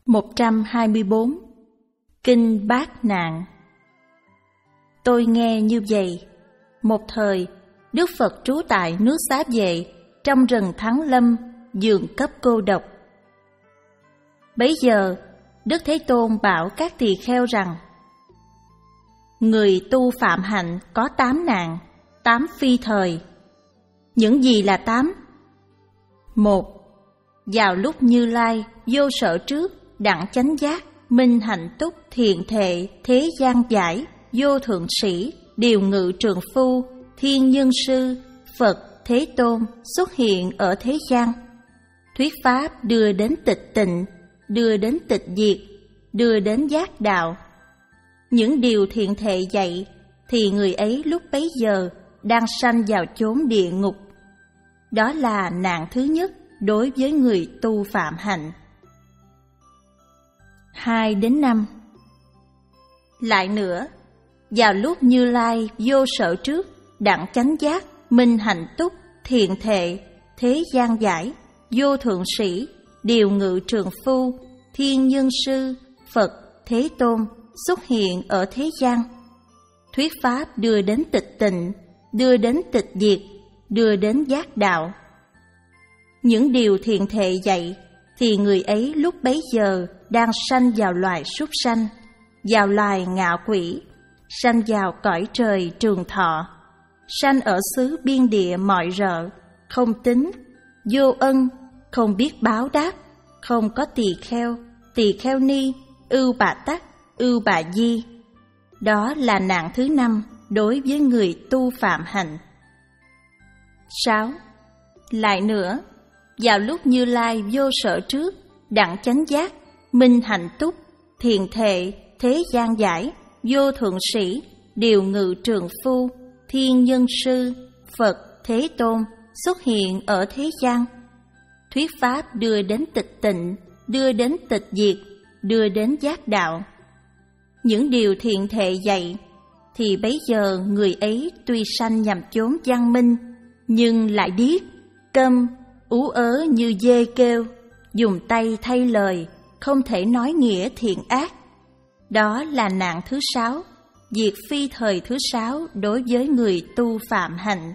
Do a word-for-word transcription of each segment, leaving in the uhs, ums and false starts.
một trăm hai mươi bốn. Kinh Bát Nạn. Tôi nghe như vậy. Một thời, Đức Phật trú tại nước Xá Vệ, trong rừng Thắng Lâm, giường cấp cô độc. Bấy giờ, Đức Thế Tôn bảo các tỳ kheo rằng: người tu phạm hạnh có tám nạn, tám phi thời. Những gì là tám? Một. Vào lúc Như Lai vô sở trước, đặng chánh giác, minh hạnh túc, thiện thệ, thế gian giải, vô thượng sĩ, điều ngự trường phu, thiên nhân sư, Phật, Thế Tôn xuất hiện ở thế gian, thuyết pháp đưa đến tịch tịnh, đưa đến tịch diệt, đưa đến giác đạo. Những điều thiện thệ dạy thì người ấy lúc bấy giờ đang sanh vào chốn địa ngục. Đó là nạn thứ nhất đối với người tu phạm hạnh. Hai đến năm. Lại nữa, vào lúc Như Lai vô sở trước, đặng chánh giác, minh hạnh túc, thiện thệ, thế gian giải, vô thượng sĩ, điều ngự trường phu, thiên nhân sư, Phật, Thế Tôn xuất hiện ở thế gian, thuyết pháp đưa đến tịch tịnh, đưa đến tịch diệt, đưa đến giác đạo. Những điều thiện thệ dạy thì người ấy lúc bấy giờ đang sanh vào loài súc sanh, vào loài ngạ quỷ, sanh vào cõi trời trường thọ, sanh ở xứ biên địa mọi rợ, không tính, vô ân, không biết báo đáp, không có tỳ kheo, tỳ kheo ni, ưu bà tắc, ưu bà di. Đó là nạn thứ năm đối với người tu phạm hạnh. Sáu. Lại nữa, vào lúc Như Lai vô sở trước, đặng chánh giác, minh hạnh túc, thiện thệ, thế gian giải, vô thượng sĩ, điều ngự trường phu, thiên nhân sư, Phật, Thế Tôn xuất hiện ở thế gian, thuyết pháp đưa đến tịch tịnh, đưa đến tịch diệt, đưa đến giác đạo. Những điều thiện thệ dạy thì bấy giờ người ấy tuy sanh nhằm chốn văn minh, nhưng lại điếc, câm, ú ớ như dê kêu, dùng tay thay lời, không thể nói nghĩa thiện ác. Đó là nạn thứ sáu, diệt phi thời thứ sáu đối với người tu phạm hạnh.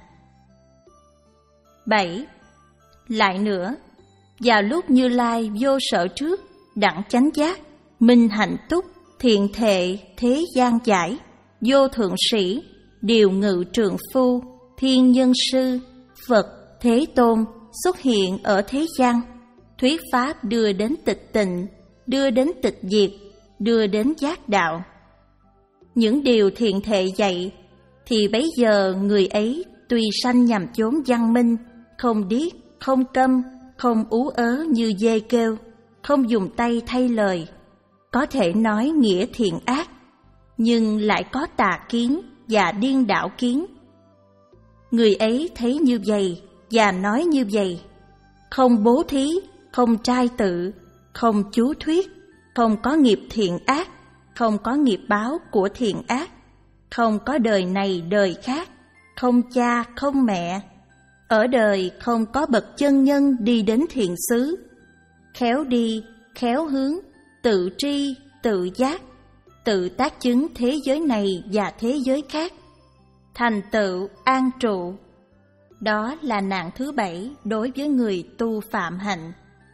Bảy. Lại nữa, vào lúc Như Lai vô sở trước, đặng chánh giác, minh hạnh túc, thiện thệ, thế gian giải, vô thượng sĩ, điều ngự trường phu, thiên nhân sư, Phật, Thế Tôn xuất hiện ở thế gian, thuyết pháp đưa đến tịch tịnh, đưa đến tịch diệt, đưa đến giác đạo. Những điều thiện thệ dạy thì bấy giờ người ấy tuy sanh nhằm chốn văn minh, không điếc, không câm, không ú ớ như dê kêu, không dùng tay thay lời, có thể nói nghĩa thiện ác, nhưng lại có tà kiến và điên đảo kiến. Người ấy thấy như vậy và nói như vậy, không bố thí, không trai tự, không chú thuyết, không có nghiệp thiện ác, không có nghiệp báo của thiện ác, không có đời này đời khác, không cha không mẹ, ở đời không có bậc chân nhân đi đến thiện xứ, khéo đi, khéo hướng, tự tri, tự giác, tự tác chứng thế giới này và thế giới khác, thành tựu an trụ. Đó là nạn thứ bảy đối với người tu phạm hạnh.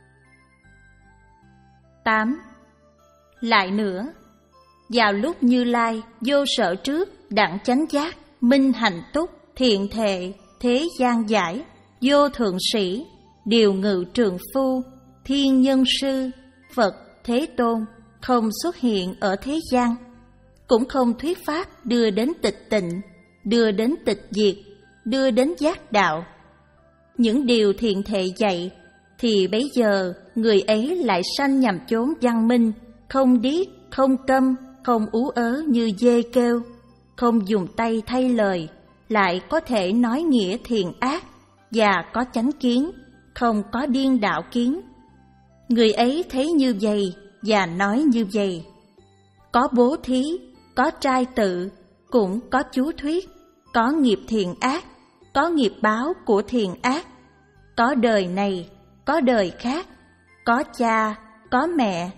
Tám. Lại nữa, vào lúc Như Lai vô sở trước, đặng chánh giác, minh hạnh túc, thiện thệ, thế gian giải, vô thượng sĩ, điều ngự trường phu, thiên nhân sư, Phật, Thế Tôn không xuất hiện ở thế gian, cũng không thuyết pháp đưa đến tịch tịnh, đưa đến tịch diệt, đưa đến giác đạo. Những điều thiện thệ dạy thì bấy giờ người ấy lại sanh nhằm chốn văn minh, không điếc, không câm, không ú ớ như dê kêu, không dùng tay thay lời, lại có thể nói nghĩa thiện ác và có chánh kiến, không có điên đảo kiến. Người ấy thấy như vậy và nói như vậy, có bố thí, có trai tự, cũng có chú thuyết, có nghiệp thiện ác, có nghiệp báo của thiện ác, có đời này, có đời khác, có cha, có mẹ,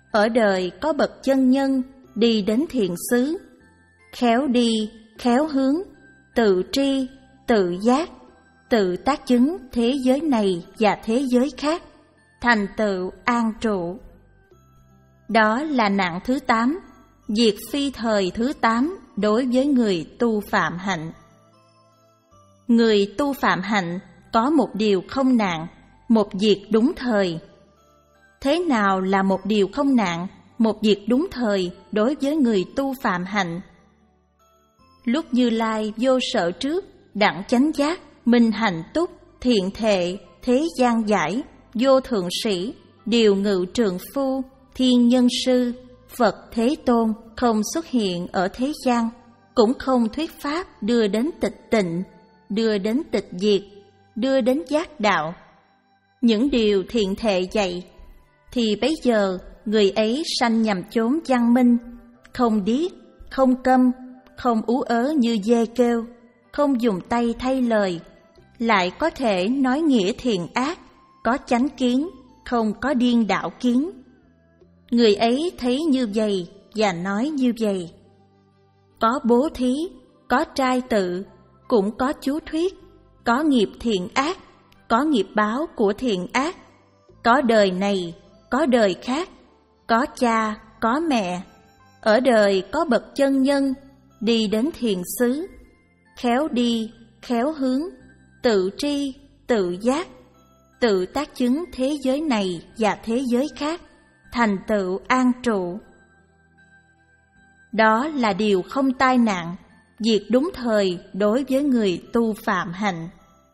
Ở đời có bậc chân nhân đi đến thiện xứ, khéo đi, khéo hướng, tự tri, tự giác, tự tác chứng thế giới này và thế giới khác, thành tựu an trụ. Đó là nạn thứ tám, việc phi thời thứ tám đối với người tu phạm hạnh. Người tu phạm hạnh có một điều không nạn, một việc đúng thời. Thế nào là một điều không nạn, một việc đúng thời đối với người tu phạm hạnh? Lúc Như Lai vô sở trước, đặng chánh giác, minh hạnh túc, thiện thệ, thế gian giải, vô thượng sĩ, điều ngự trượng phu, thiên nhân sư, Phật Thế Tôn không xuất hiện ở thế gian, cũng không thuyết pháp đưa đến tịch tịnh, đưa đến tịch diệt, đưa đến giác đạo. Những điều thiện thệ dạy, thì bấy giờ người ấy sanh nhằm chốn văn minh, không điếc, không câm, không ú ớ như dê kêu, không dùng tay thay lời, lại có thể nói nghĩa thiện ác, có chánh kiến, không có điên đảo kiến. Người ấy thấy như vậy và nói như vậy. Có bố thí, có trai tự, cũng có chú thuyết, có nghiệp thiện ác, có nghiệp báo của thiện ác, có đời này, có đời khác, có cha, có mẹ. Ở đời có bậc chân nhân, đi đến thiện xứ, khéo đi, khéo hướng, tự tri, tự giác, tự tác chứng thế giới này và thế giới khác, thành tựu an trụ. Đó là điều không tai nạn, việc đúng thời đối với người tu phạm hạnh.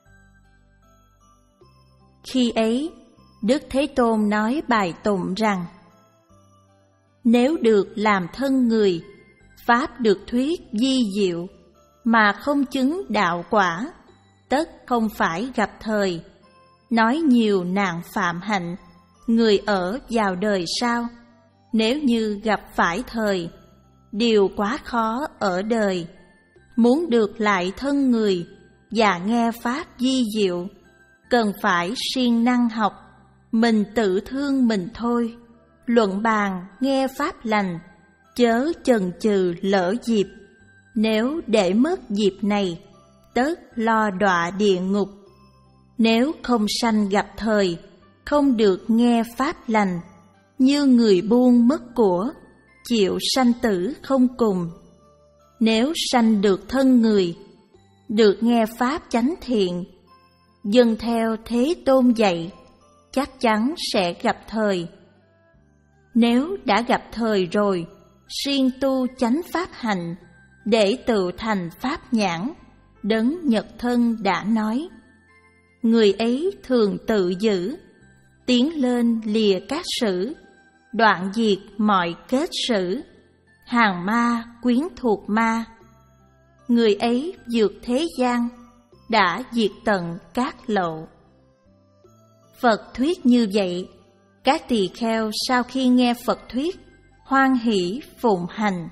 Khi ấy, Đức Thế Tôn nói bài tụng rằng: nếu được làm thân người, pháp được thuyết vi diệu, mà không chứng đạo quả, tất không phải gặp thời. Nói nhiều nạn phạm hạnh, người ở vào đời sau. Nếu như gặp phải thời, điều quá khó ở đời. Muốn được lại thân người và nghe pháp vi diệu, cần phải siêng năng học, mình tự thương mình thôi. Luận bàn nghe pháp lành, chớ chần chừ lỡ dịp. Nếu để mất dịp này, tất lo đọa địa ngục. Nếu không sanh gặp thời, không được nghe pháp lành, như người buôn mất của, chịu sanh tử không cùng. Nếu sanh được thân người, được nghe pháp chánh thiện, dâng theo Thế Tôn dạy, chắc chắn sẽ gặp thời. Nếu đã gặp thời rồi, siêng tu chánh pháp hành, để tự thành pháp nhãn. Đấng Nhật Thân đã nói, người ấy thường tự giữ, tiến lên lìa các sử, đoạn diệt mọi kết sử, hàng ma quyến thuộc ma. Người ấy vượt thế gian, đã diệt tận các lậu. Phật thuyết như vậy, các tỳ kheo sau khi nghe Phật thuyết, hoan hỷ phụng hành.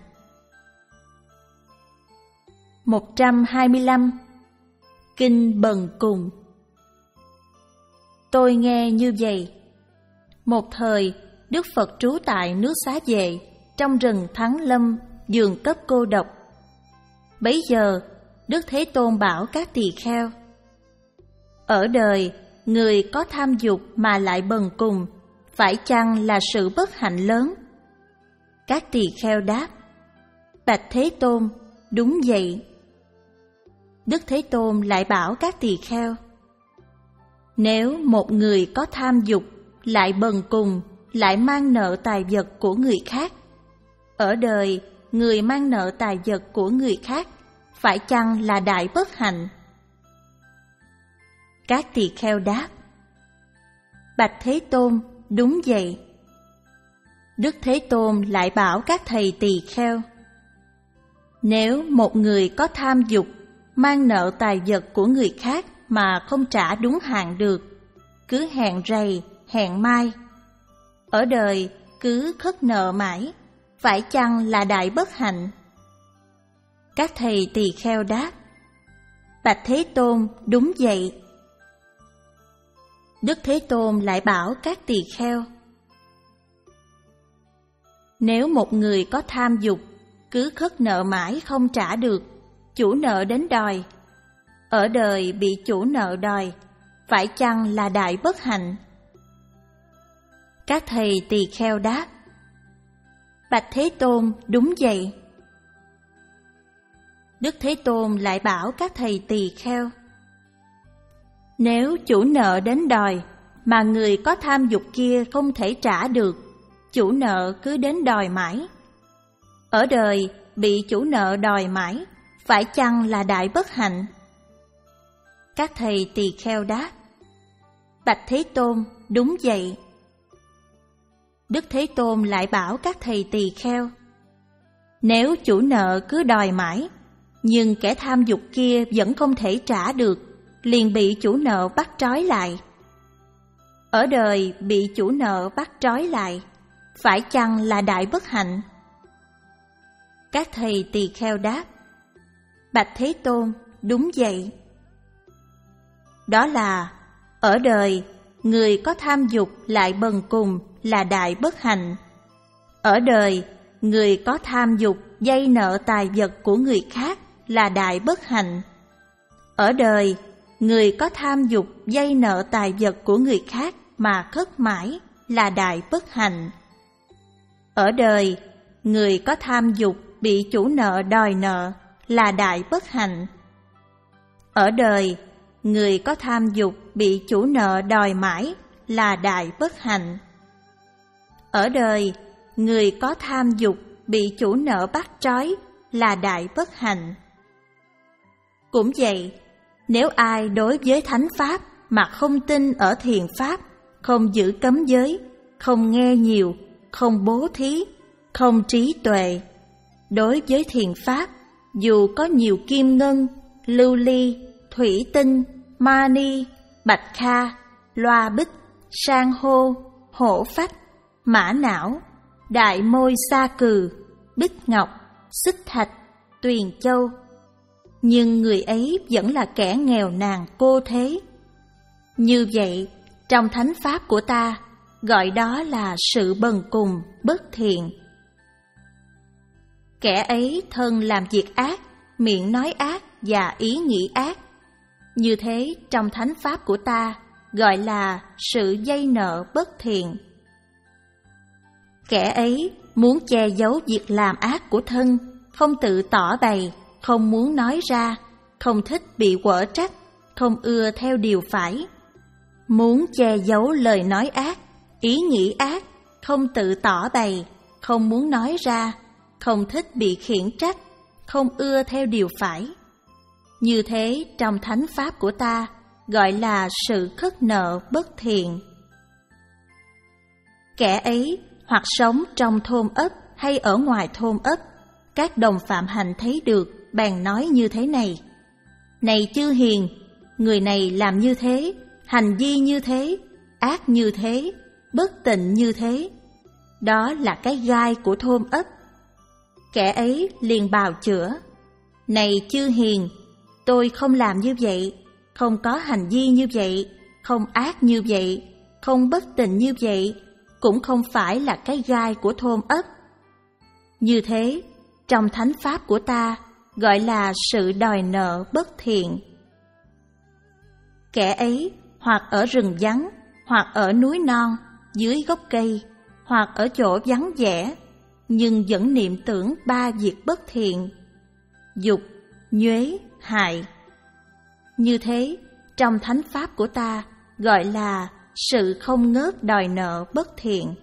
một trăm hai mươi lăm. Kinh Bần Cùng. Tôi nghe như vậy. Một thời, Đức Phật trú tại nước Xá Vệ, trong rừng Thắng Lâm, vườn cấp cô độc. Bấy giờ, Đức Thế Tôn bảo các tỳ kheo: ở đời, người có tham dục mà lại bần cùng, phải chăng là sự bất hạnh lớn? Các tỳ kheo đáp: bạch Thế Tôn, đúng vậy. Đức Thế Tôn lại bảo các tỳ kheo: nếu một người có tham dục, lại bần cùng, lại mang nợ tài vật của người khác, ở đời, người mang nợ tài vật của người khác, phải chăng là đại bất hạnh? Các tỳ kheo đáp: bạch Thế Tôn, đúng vậy. Đức Thế Tôn lại bảo các thầy tỳ kheo: nếu một người có tham dục, mang nợ tài vật của người khác mà không trả đúng hạn được, cứ hẹn rày, hẹn mai, ở đời cứ khất nợ mãi, phải chăng là đại bất hạnh? Các thầy tỳ kheo đáp: bạch Thế Tôn, đúng vậy. Đức Thế Tôn lại bảo các tỳ kheo: Nếu một người có tham dục, cứ khất nợ mãi không trả được, chủ nợ đến đòi. Ở đời bị chủ nợ đòi, phải chăng là đại bất hạnh? Các thầy tỳ kheo đáp: Bạch Thế Tôn, đúng vậy. Đức Thế Tôn lại bảo các thầy tỳ kheo: Nếu chủ nợ đến đòi, mà người có tham dục kia không thể trả được, chủ nợ cứ đến đòi mãi. Ở đời bị chủ nợ đòi mãi, phải chăng là đại bất hạnh? Các thầy tỳ kheo đáp: Bạch Thế Tôn, đúng vậy. Đức Thế Tôn lại bảo các thầy tỳ kheo: Nếu chủ nợ cứ đòi mãi, nhưng kẻ tham dục kia vẫn không thể trả được, liền bị chủ nợ bắt trói lại. Ở đời bị chủ nợ bắt trói lại, phải chăng là đại bất hạnh? Các thầy tỳ kheo đáp: Bạch Thế Tôn, đúng vậy. Đó là ở đời người có tham dục lại bần cùng là đại bất hạnh. Ở đời người có tham dục vay nợ tài vật của người khác là đại bất hạnh. Ở đời người có tham dục vay nợ tài vật của người khác mà khất mãi là đại bất hạnh. Ở đời người có tham dục bị chủ nợ đòi nợ là đại bất hạnh. Ở đời người có tham dục bị chủ nợ đòi mãi là đại bất hạnh. Ở đời người có tham dục bị chủ nợ bắt trói là đại bất hạnh. Cũng vậy, nếu ai đối với thánh pháp mà không tin ở thiền pháp, không giữ cấm giới, không nghe nhiều, không bố thí, không trí tuệ, đối với thiền pháp, dù có nhiều kim ngân, lưu ly, thủy tinh, mani, bạch kha, loa bích, san hô, hổ phách, mã não, đại môi sa cừ, bích ngọc, xích thạch, tuyền châu, nhưng người ấy vẫn là kẻ nghèo nàn cô thế. Như vậy, trong thánh pháp của ta, gọi đó là sự bần cùng, bất thiện. Kẻ ấy thân làm việc ác, miệng nói ác và ý nghĩ ác. Như thế, trong thánh pháp của ta, gọi là sự vay nợ bất thiện. Kẻ ấy muốn che giấu việc làm ác của thân, không tự tỏ bày, không muốn nói ra, không thích bị quở trách, không ưa theo điều phải. Muốn che giấu lời nói ác, ý nghĩ ác, không tự tỏ bày, không muốn nói ra, không thích bị khiển trách, không ưa theo điều phải. Như thế trong thánh pháp của ta, gọi là sự khất nợ bất thiện. Kẻ ấy hoặc sống trong thôn ấp hay ở ngoài thôn ấp, các đồng phạm hành thấy được, bèn nói như thế này: Này chư hiền, người này làm như thế, hành vi như thế, ác như thế, bất tịnh như thế. Đó là cái gai của thôn ấp. Kẻ ấy liền bào chữa: Này chư hiền, tôi không làm như vậy, không có hành vi như vậy, không ác như vậy, không bất tịnh như vậy, cũng không phải là cái gai của thôn ấp. Như thế, trong thánh pháp của ta, gọi là sự đòi nợ bất thiện. Kẻ ấy hoặc ở rừng vắng, hoặc ở núi non, dưới gốc cây, hoặc ở chỗ vắng vẻ, nhưng vẫn niệm tưởng ba việc bất thiện: dục, nhuế, hại. Như thế, trong thánh pháp của ta, gọi là sự không ngớt đòi nợ bất thiện.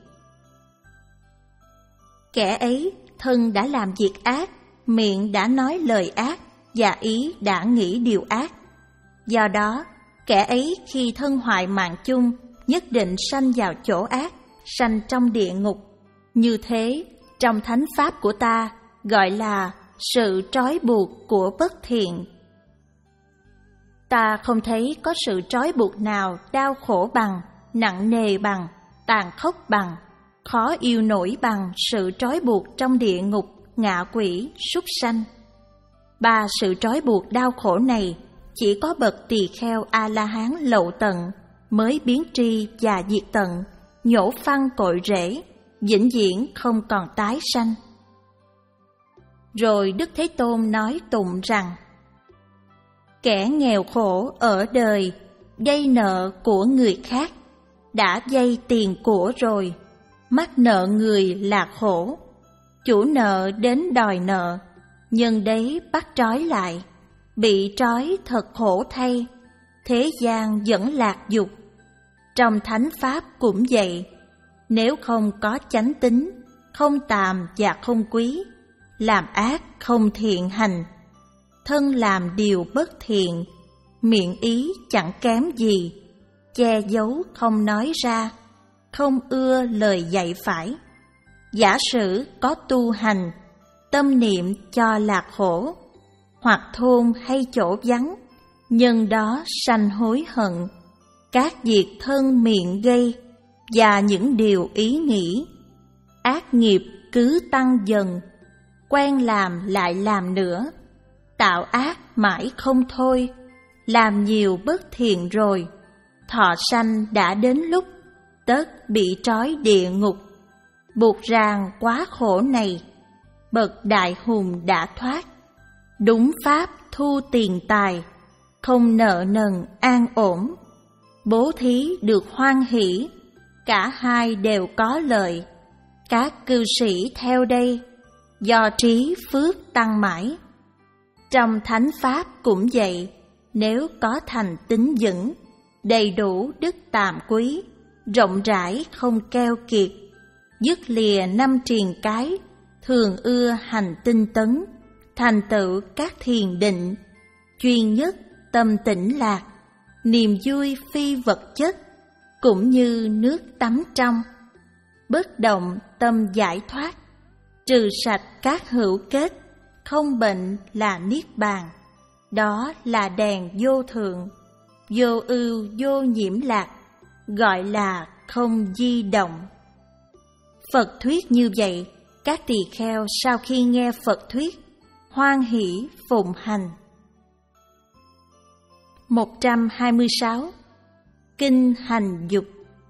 Kẻ ấy thân đã làm việc ác, miệng đã nói lời ác, và ý đã nghĩ điều ác. Do đó, kẻ ấy khi thân hoại mạng chung, nhất định sanh vào chỗ ác, sanh trong địa ngục. Như thế, trong thánh pháp của ta, gọi là sự trói buộc của bất thiện. Ta không thấy có sự trói buộc nào đau khổ bằng, nặng nề bằng, tàn khốc bằng, khó yêu nổi bằng sự trói buộc trong địa ngục, ngạ quỷ, súc sanh. Ba sự trói buộc đau khổ này chỉ có bậc tỳ kheo A-la-hán lậu tận mới biến tri và diệt tận, nhổ phăng cội rễ, vĩnh viễn không còn tái sanh. Rồi Đức Thế Tôn nói tụng rằng: kẻ nghèo khổ ở đời, vay nợ của người khác, đã vay tiền của rồi, mắc nợ người là khổ. Chủ nợ đến đòi nợ, nhân đấy bắt trói lại, bị trói thật khổ thay, thế gian vẫn lạc dục. Trong thánh pháp cũng vậy, nếu không có chánh tín, không tàm và không quý, làm ác không thiện hành, thân làm điều bất thiện, miệng ý chẳng kém gì, che giấu không nói ra, không ưa lời dạy phải. Giả sử có tu hành, tâm niệm cho lạc khổ, hoặc thôn hay chỗ vắng, nhân đó sanh hối hận. Các việc thân miệng gây và những điều ý nghĩ, ác nghiệp cứ tăng dần, quen làm lại làm nữa, tạo ác mãi không thôi, làm nhiều bất thiện rồi, thọ sanh đã đến lúc, tất bị trói địa ngục. Buộc ràng quá khổ này, bậc đại hùng đã thoát, đúng pháp thu tiền tài, không nợ nần an ổn, bố thí được hoan hỷ, cả hai đều có lợi. Các cư sĩ theo đây, do trí phước tăng mãi. Trong thánh pháp cũng vậy, nếu có thành tín vững, đầy đủ đức tàm quý, rộng rãi không keo kiệt, dứt lìa năm triền cái, thường ưa hành tinh tấn, thành tựu các thiền định, chuyên nhất tâm tĩnh lạc, niềm vui phi vật chất, cũng như nước tắm trong, bất động tâm giải thoát, trừ sạch các hữu kết, không bệnh là niết bàn. Đó là đèn vô thượng, vô ưu vô nhiễm lạc, gọi là không di động. Phật thuyết như vậy, các tỳ kheo sau khi nghe Phật thuyết, hoan hỷ phụng hành. một trăm hai mươi sáu. Kinh hành dục.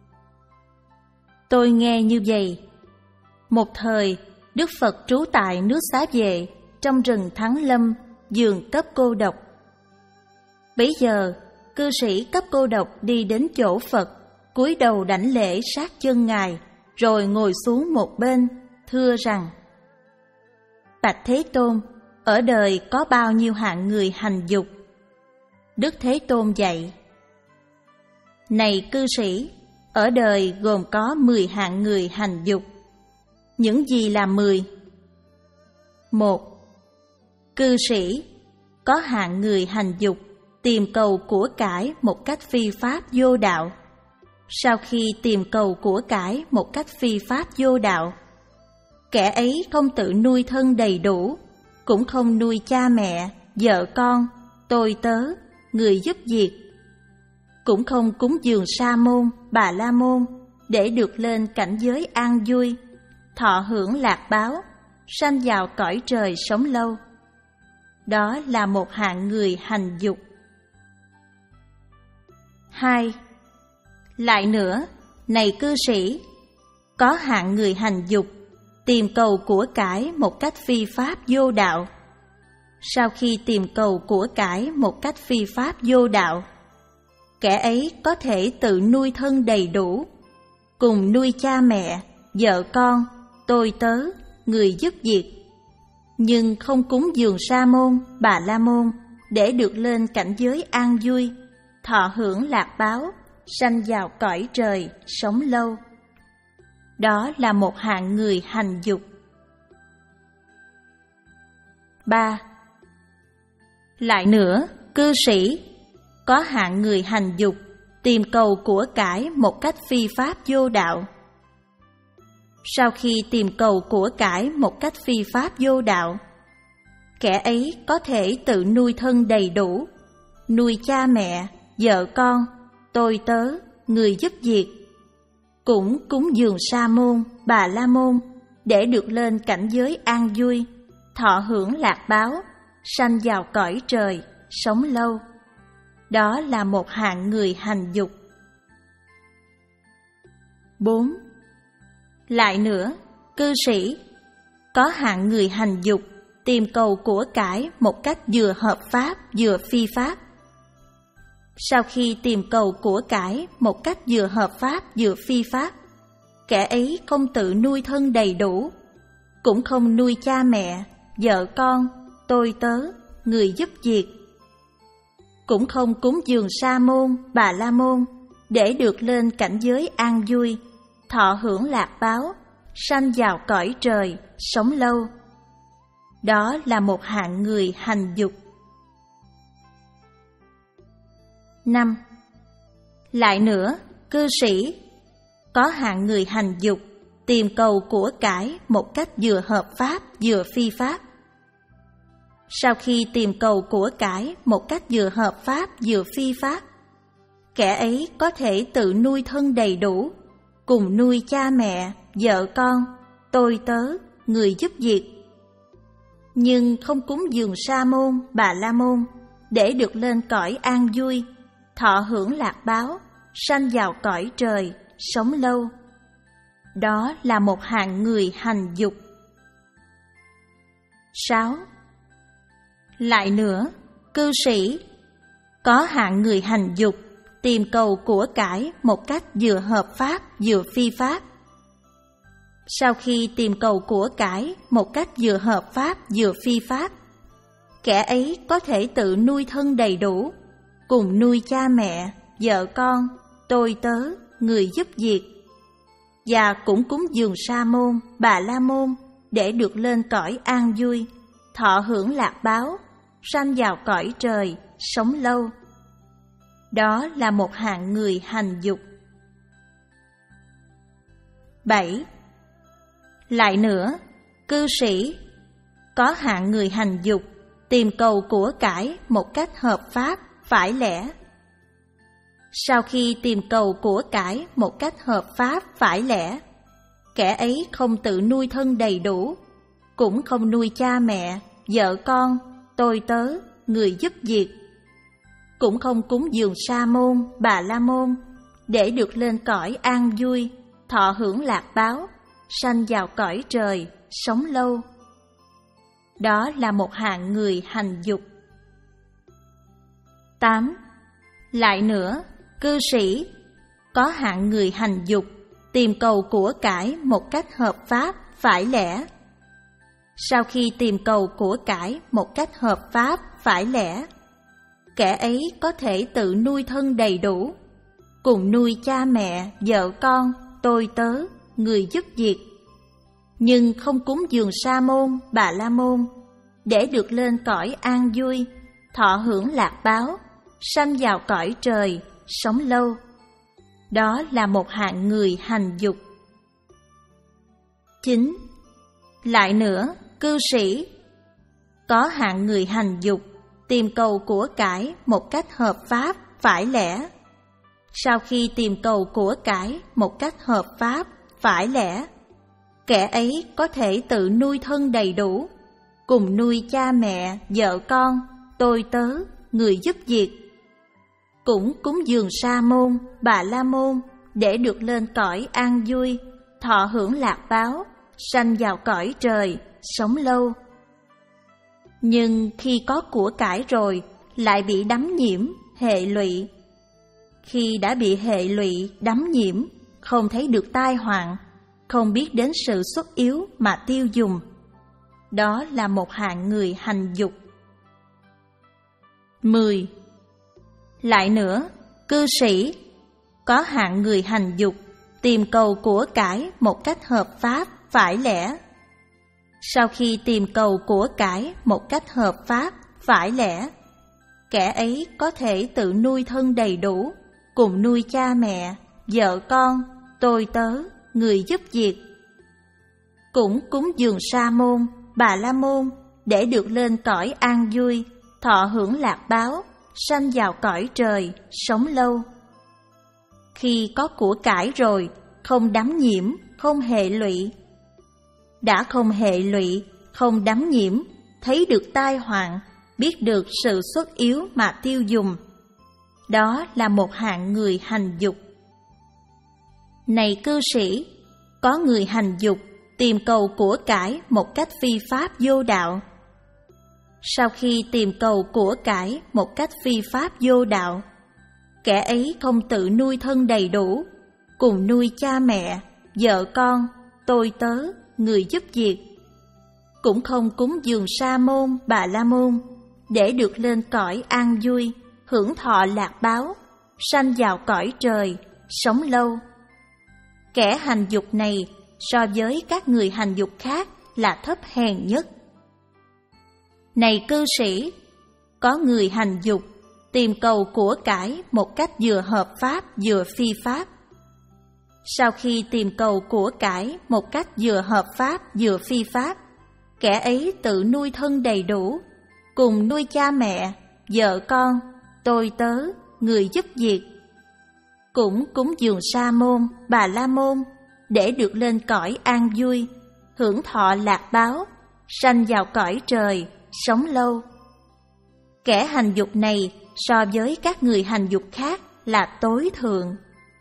Tôi nghe như vậy. Một thời, Đức Phật trú tại nước Xá Vệ, trong rừng Thắng Lâm, vườn cấp cô độc. Bấy giờ, cư sĩ cấp cô độc đi đến chỗ Phật, cúi đầu đảnh lễ sát chân Ngài, rồi ngồi xuống một bên, thưa rằng: bạch Thế Tôn, ở đời có bao nhiêu hạng người hành dục? Đức Thế Tôn dạy: này cư sĩ, ở đời gồm có mười hạng người hành dục. Những gì là mười? Một. Cư sĩ, có hạng người hành dục, tìm cầu của cải một cách phi pháp vô đạo. Sau khi tìm cầu của cải một cách phi pháp vô đạo, kẻ ấy không tự nuôi thân đầy đủ, cũng không nuôi cha mẹ, vợ con, tôi tớ, người giúp việc, cũng không cúng dường sa môn, bà la môn để được lên cảnh giới an vui, thọ hưởng lạc báo, sanh vào cõi trời sống lâu. Đó là một hạng người hành dục. Hai. Lại nữa, này cư sĩ, có hạng người hành dục, tìm cầu của cải một cách phi pháp vô đạo. Sau khi tìm cầu của cải một cách phi pháp vô đạo, kẻ ấy có thể tự nuôi thân đầy đủ, cùng nuôi cha mẹ, vợ con, tôi tớ, người giúp việc, nhưng không cúng dường sa môn, bà la môn để được lên cảnh giới an vui, thọ hưởng lạc báo, sanh vào cõi trời, sống lâu. Đó là một hạng người hành dục. Ba. Lại nữa, cư sĩ, có hạng người hành dục, tìm cầu của cải một cách phi pháp vô đạo. Sau khi tìm cầu của cải một cách phi pháp vô đạo, kẻ ấy có thể tự nuôi thân đầy đủ, nuôi cha mẹ, vợ con, tôi tớ, người giúp việc, cũng cúng dường sa môn, bà la môn để được lên cảnh giới an vui, thọ hưởng lạc báo, sanh vào cõi trời, sống lâu. Đó là một hạng người hành dục. Bốn. Lại nữa, cư sĩ, có hạng người hành dục, tìm cầu của cải một cách vừa hợp pháp vừa phi pháp. Sau khi tìm cầu của cải một cách vừa hợp pháp vừa phi pháp, kẻ ấy không tự nuôi thân đầy đủ, cũng không nuôi cha mẹ, vợ con, tôi tớ, người giúp việc, cũng không cúng dường sa môn, bà la môn để được lên cảnh giới an vui, thọ hưởng lạc báo, sanh vào cõi trời, sống lâu. Đó là một hạng người hành dục. Năm. Lại nữa, cư sĩ, có hạng người hành dục, tìm cầu của cải một cách vừa hợp pháp vừa phi pháp. Sau khi tìm cầu của cải một cách vừa hợp pháp vừa phi pháp, kẻ ấy có thể tự nuôi thân đầy đủ, cùng nuôi cha mẹ, vợ con, tôi tớ, người giúp việc, nhưng không cúng dường sa môn, bà la môn để được lên cõi an vui, thọ hưởng lạc báo, sanh vào cõi trời, sống lâu. Đó là một hạng người hành dục. Sáu. Lại nữa, cư sĩ, có hạng người hành dục, tìm cầu của cải một cách vừa hợp pháp vừa phi pháp. Sau khi tìm cầu của cải một cách vừa hợp pháp vừa phi pháp, kẻ ấy có thể tự nuôi thân đầy đủ, cùng nuôi cha mẹ, vợ con, tôi tớ, người giúp việc, và cũng cúng dường sa môn, bà la môn để được lên cõi an vui, thọ hưởng lạc báo, sanh vào cõi trời, sống lâu. Đó là một hạng người hành dục. Bảy. Lại nữa, cư sĩ, có hạng người hành dục, tìm cầu của cải một cách hợp pháp, phải lẽ. Sau khi tìm cầu của cải một cách hợp pháp, phải lẽ, kẻ ấy không tự nuôi thân đầy đủ, cũng không nuôi cha mẹ, vợ con, tôi tớ, người giúp việc, cũng không cúng dường sa môn, bà la môn để được lên cõi an vui, thọ hưởng lạc báo, sanh vào cõi trời, sống lâu. Đó là một hạng người hành dục. Tám. Lại nữa, cư sĩ, có hạng người hành dục, tìm cầu của cải một cách hợp pháp, phải lẽ. Sau khi tìm cầu của cải một cách hợp pháp, phải lẽ, kẻ ấy có thể tự nuôi thân đầy đủ, cùng nuôi cha mẹ, vợ con, tôi tớ, người giúp việc, nhưng không cúng dường sa môn, bà la môn để được lên cõi an vui, thọ hưởng lạc báo, sanh vào cõi trời, sống lâu. Đó là một hạng người hành dục. Chín. Lại nữa, cư sĩ, có hạng người hành dục, tìm cầu của cải một cách hợp pháp, phải lẽ. Sau khi tìm cầu của cải một cách hợp pháp, phải lẽ, kẻ ấy có thể tự nuôi thân đầy đủ, cùng nuôi cha mẹ, vợ con, tôi tớ, người giúp việc, cũng cúng dường sa môn, bà la môn để được lên cõi an vui, thọ hưởng lạc báo, sanh vào cõi trời, sống lâu. Nhưng khi có của cải rồi, lại bị đắm nhiễm, hệ lụy. Khi đã bị hệ lụy, đắm nhiễm, không thấy được tai họa, không biết đến sự xuất yếu mà tiêu dùng. Đó là một hạng người hành dục. Mười. Lại nữa, cư sĩ, có hạng người hành dục, tìm cầu của cải một cách hợp pháp, phải lẽ. Sau khi tìm cầu của cải một cách hợp pháp, phải lẽ, kẻ ấy có thể tự nuôi thân đầy đủ, cùng nuôi cha mẹ, vợ con, tôi tớ, người giúp việc, cũng cúng dường sa môn, bà la môn để được lên cõi an vui, thọ hưởng lạc báo, sanh vào cõi trời, sống lâu. Khi có của cải rồi, không đắm nhiễm, không hệ lụy. Đã không hệ lụy, không đắm nhiễm, thấy được tai họa, biết được sự xuất yếu mà tiêu dùng. Đó là một hạng người hành dục. Này cư sĩ, Có người hành dục tìm cầu của cải một cách phi pháp vô đạo. Sau khi tìm cầu của cải một cách phi pháp vô đạo, kẻ ấy không tự nuôi thân đầy đủ, cùng nuôi cha mẹ, vợ con, tôi tớ, người giúp việc, cũng không cúng dường Sa môn, Bà La môn để được lên cõi an vui, hưởng thọ lạc báo, sanh vào cõi trời, sống lâu. Kẻ hành dục này so với các người hành dục khác là thấp hèn nhất. Này cư sĩ, có người hành dục tìm cầu của cải một cách vừa hợp pháp vừa phi pháp. Sau khi tìm cầu của cải một cách vừa hợp pháp vừa phi pháp, kẻ ấy tự nuôi thân đầy đủ, cùng nuôi cha mẹ, vợ con, tôi tớ, người giúp việc, cũng cúng dường Sa môn, Bà La môn để được lên cõi an vui, hưởng thọ lạc báo, sanh vào cõi trời, sống lâu. Kẻ hành dục này so với các người hành dục khác là tối thượng.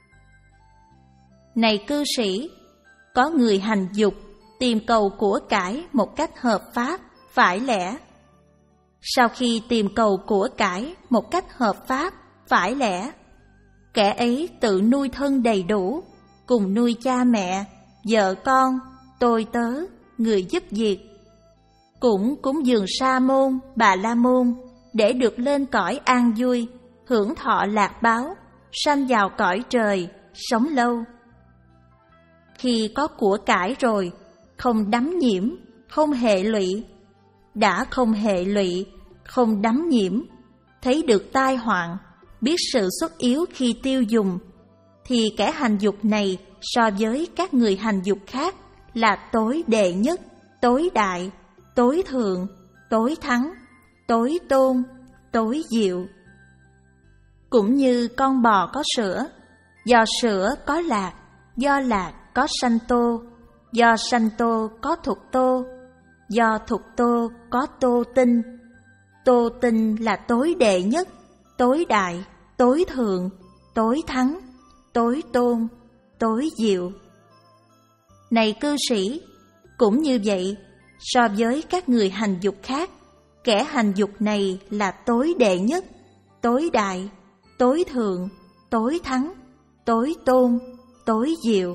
Này cư sĩ, có người hành dục tìm cầu của cải một cách hợp pháp, phải lẽ. Sau khi tìm cầu của cải một cách hợp pháp, phải lẽ, kẻ ấy tự nuôi thân đầy đủ, cùng nuôi cha mẹ, vợ con, tôi tớ, người giúp việc, cũng cúng dường Sa môn, Bà La môn để được lên cõi an vui, hưởng thọ lạc báo, sanh vào cõi trời, sống lâu. Khi có của cải rồi, không đắm nhiễm, không hệ lụy. Đã không hệ lụy, không đắm nhiễm, thấy được tai hoạn, biết sự xuất yếu khi tiêu dùng, thì kẻ hành dục này so với các người hành dục khác là tối đệ nhất, tối đại, tối thượng, tối thắng, tối tôn, tối diệu. Cũng như con bò có sữa, do sữa có lạc, do lạc có sanh tô, do sanh tô có thục tô, do thục tô có tô tinh. Tô tinh là tối đệ nhất, tối đại, tối thượng, tối thắng, tối tôn, tối diệu. Này cư sĩ, cũng như vậy, so với các người hành dục khác, kẻ hành dục này là tối đệ nhất, tối đại, tối thượng, tối thắng, tối tôn, tối diệu.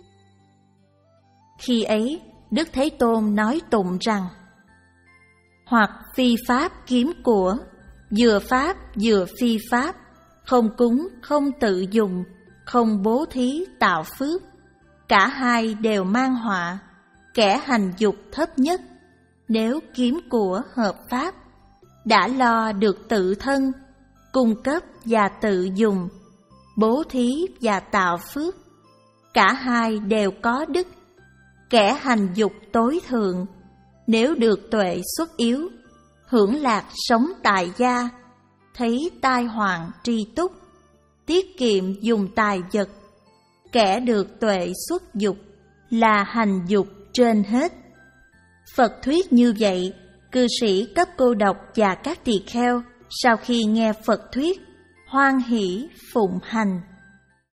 Khi ấy, Đức Thế Tôn nói tụng rằng: hoặc phi pháp kiếm của, vừa pháp vừa phi pháp, không cúng, không tự dùng, không bố thí tạo phước, cả hai đều mang họa. Kẻ hành dục thấp nhất, nếu kiếm của hợp pháp, đã lo được tự thân, cung cấp và tự dùng, bố thí và tạo phước, cả hai đều có đức. Kẻ hành dục tối thượng, nếu được tuệ xuất yếu, hưởng lạc sống tại gia, thấy tai hoạn tri túc, tiết kiệm dùng tài vật, kẻ được tuệ xuất dục là hành dục trên hết. Phật thuyết như vậy, cư sĩ cấp cô độc và các tỳ kheo sau khi nghe Phật thuyết, hoan hỷ phụng hành.